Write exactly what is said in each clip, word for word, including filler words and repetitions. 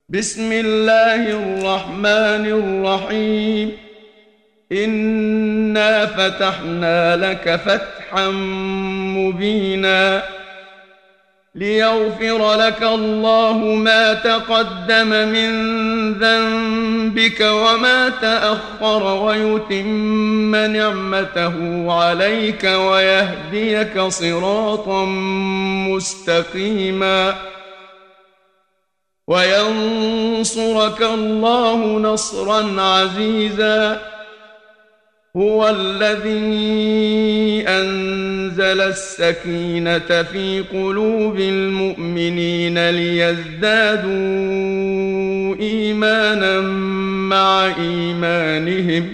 بسم الله الرحمن الرحيم. إنا فتحنا لك فتحا مبينا ليغفر لك الله ما تقدم من ذنبك وما تأخر ويتم نعمته عليك ويهديك صراطا مستقيما وينصرك الله نصرا عزيزا. هو الذي أنزل السكينة في قلوب المؤمنين ليزدادوا إيمانا مع إيمانهم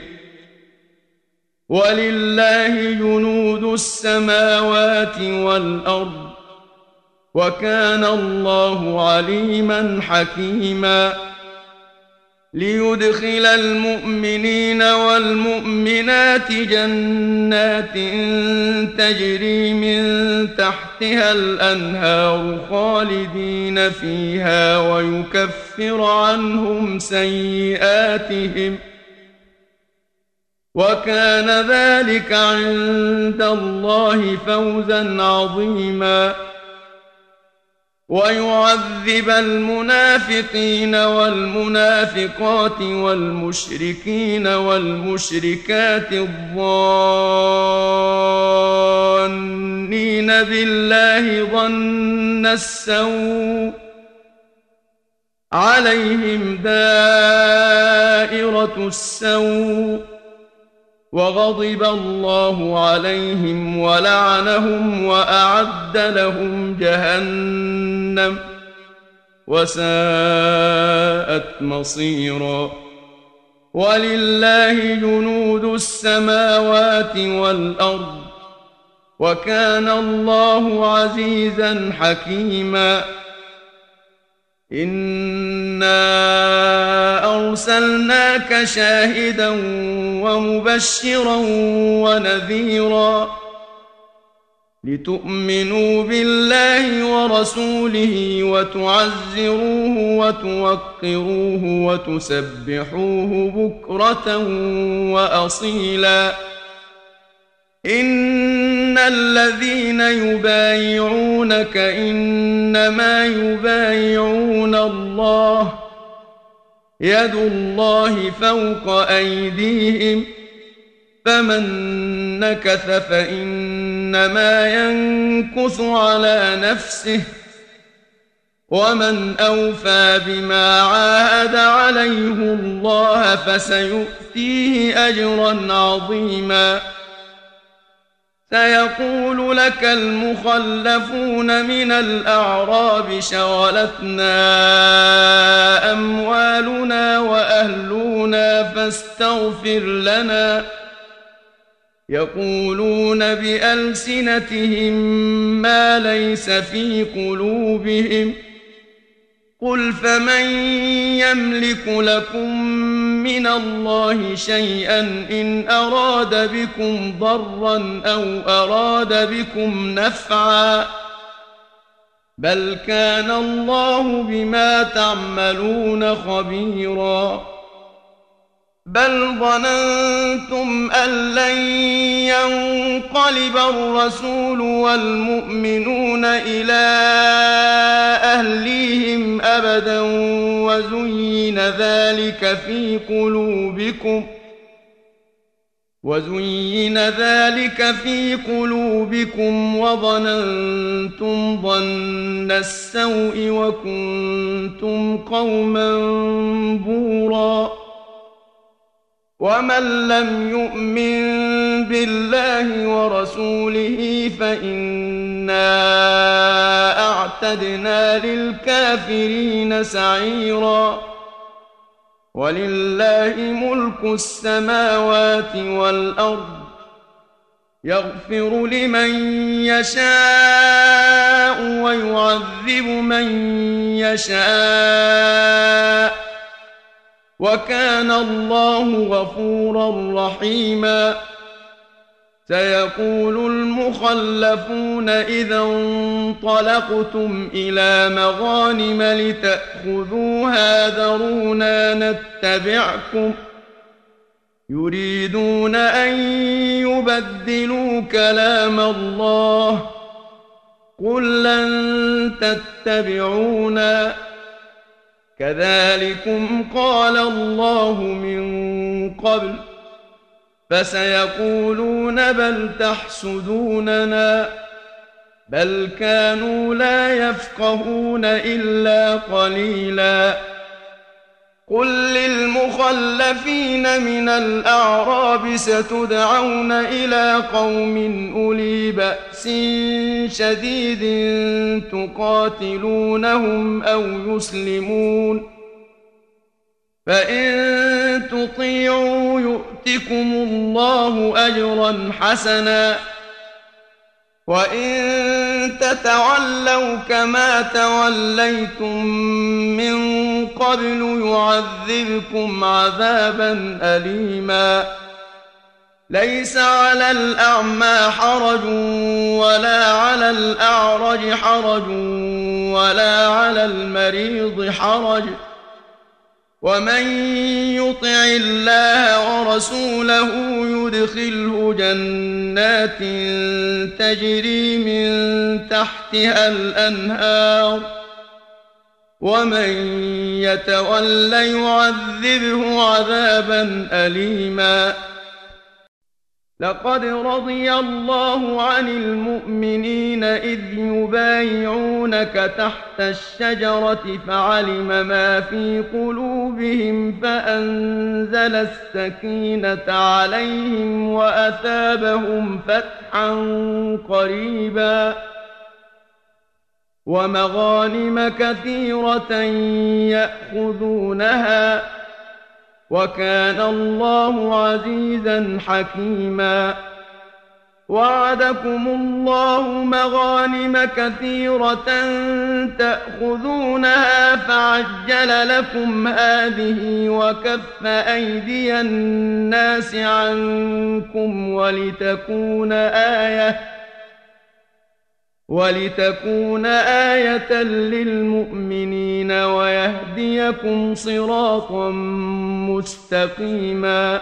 ولله جنود السماوات والأرض وكان الله عليما حكيما. ليدخل المؤمنين والمؤمنات جنات تجري من تحتها الأنهار خالدين فيها ويكفر عنهم سيئاتهم وكان ذلك عند الله فوزا عظيما. ويعذب المنافقين والمنافقات والمشركين والمشركات الظانين بالله ظن السوء عليهم دائرة السوء وغضب الله عليهم ولعنهم وأعد لهم جهنم وساءت مصيرا. ولله جنود السماوات والأرض وكان الله عزيزا حكيما. إنا أرسلناك شاهدا ومبشرا ونذيرا لتؤمنوا بالله ورسوله وتعزروه وتوقروه وتسبحوه بكرة وأصيلا. إن الذين يبايعونك إنما يبايعون الله يد الله فوق أيديهم فمن نكث فإنما ينكث على نفسه ومن أوفى بما عاهد عليه الله فسيؤتيه أجرا عظيما. سيقول لك المخلفون من الأعراب شغلتنا أموالنا وأهلنا فاستغفر لنا يقولون بألسنتهم ما ليس في قلوبهم قل فمن يملك لكم من الله شيئا إن أراد بكم ضرا أو أراد بكم نفعا بل كان الله بما تعملون خبيرا. بل ظننتم أن لن ينقلب الرسول والمؤمنون إلى أهليهم أبدا وزين ذلك في قلوبكم وزين ذلك في قلوبكم وظننتم ظن السوء وكنتم قوما بورا. ومن لم يؤمن بالله ورسوله فإنا أعتدنا للكافرين سعيرا. ولله ملك السماوات والأرض يغفر لمن يشاء ويعذب من يشاء وكان الله غفورا رحيما. سيقول المخلفون إذا انطلقتم إلى مغانم لتأخذوها ذرونا نتبعكم يريدون أن يبدلوا كلام الله قل لن تتبعونا كذلكم قال الله من قبل فسيقولون بل تحسدوننا بل كانوا لا يفقهون إلا قليلا قل للمخلفين من الأعراب ستدعون إلى قوم أولي بأس شديد تقاتلونهم أو يسلمون فإن تطيعوا يؤتكم الله أجرا حسنا وإن تتولوا كما توليتم من قبل يعذبكم عذابا أليما ليس على الأعمى حرج ولا على الأعرج حرج ولا على المريض حرج ومن يطع الله ورسوله يدخله جنات تجري من تحتها الأنهار ومن يتول يعذبه عذابا أليما لقد رضي الله عن المؤمنين إذ يبايعونك تحت الشجرة فعلم ما في قلوبهم فأنزل السكينة عليهم وأثابهم فتحا قريبا ومغانم كثيرة يأخذونها وكان الله عزيزا حكيما وعدكم الله مغانم كثيرة تأخذونها فعجل لكم هذه وكف أيدي الناس عنكم ولتكون آية ولتكون آية للمؤمنين ويهديكم صراطا مستقيما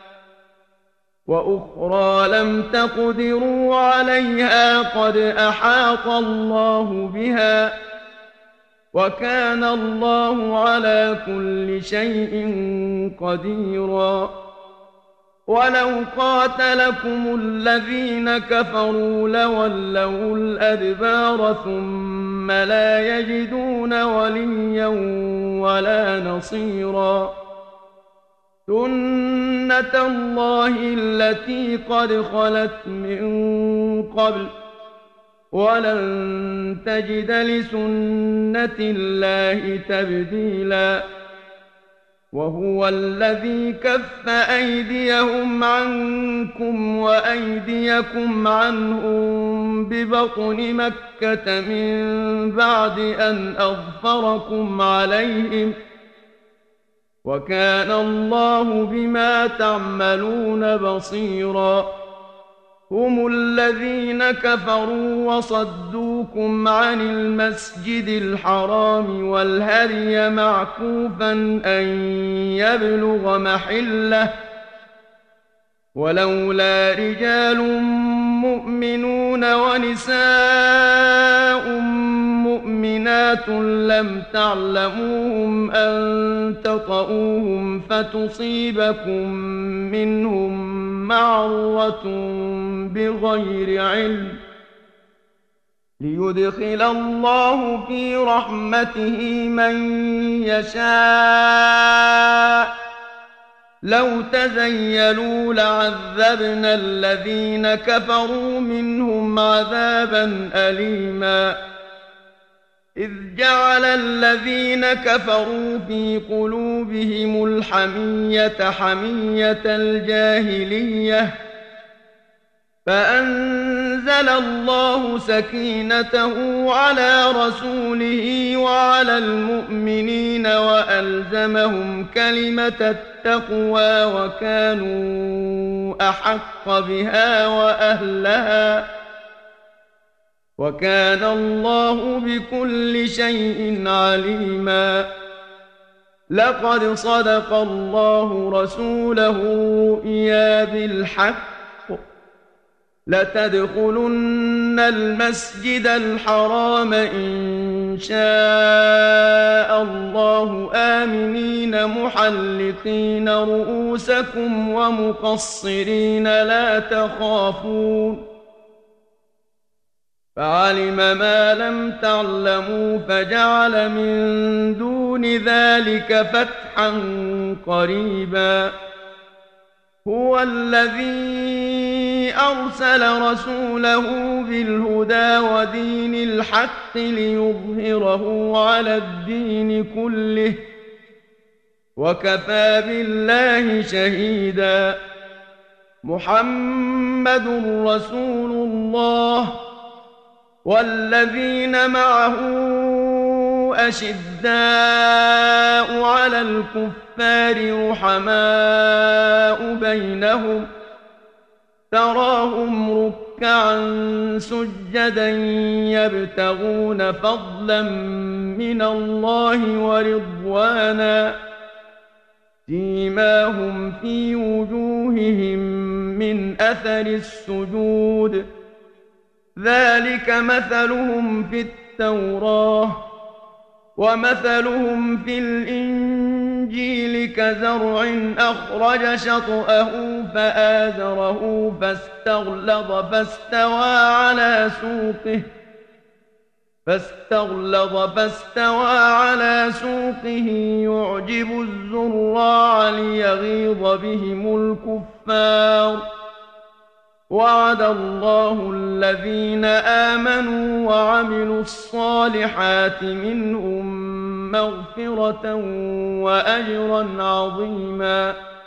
وأخرى لم تقدروا عليها قد أحاط الله بها وكان الله على كل شيء قديرا ولو قاتلكم الذين كفروا لولوا الأدبار ثم لا يجدون وليا ولا نصيرا سنة الله التي قد خلت من قبل ولن تجد لسنة الله تبديلا وهو الذي كف أيديهم عنكم وأيديكم عنهم ببطن مكة من بعد أن أظفركم عليهم وكان الله بما تعملون بصيرا هم الذين كفروا وصدوكم عن المسجد الحرام والهدي معكوفا أن يبلغ محله ولولا رجال مؤمنون ونساء مؤمنات لم تعلموهم أن تطؤوهم فتصيبكم منهم معرة بغير علم ليدخل الله في رحمته من يشاء لو تزيلوا لعذبنا الذين كفروا منهم عذابا أليما إذ جعل الذين كفروا في قلوبهم الحمية حمية الجاهلية فأنزل فأنزل الله سكينته على رسوله وعلى المؤمنين وألزمهم كلمة التقوى وكانوا أحق بها وأهلها وكان الله بكل شيء عليما. لقد صدق الله رسوله الرؤيا بالحق لتدخلن المسجد الحرام إن شاء الله آمنين محلقين رؤوسكم ومقصرين لا تخافون فعلم ما لم تعلموا فجعل من دون ذلك فتحا قريبا. هو الذي أرسل رسوله بالهدى ودين الحق ليظهره على الدين كله وكفى بالله شهيدا. محمد رسول الله والذين معه أشداء على الكفار رحماء بينهم تراهم ركعا سجدا يبتغون فضلا من الله ورضوانا سيماهم في وجوههم من أثر السجود ذلك مثلهم في التوراة ومثلهم في الإنجيل كزرع أخرج شطأه فآزره فاستغلظ فاستوى على سوقه فاستغلظ فاستوى على سوقه يعجب الزراع ليغيظ بهم الكفار. وعد الله الذين آمنوا وعملوا الصالحات منهم مغفرة وأجرا عظيما.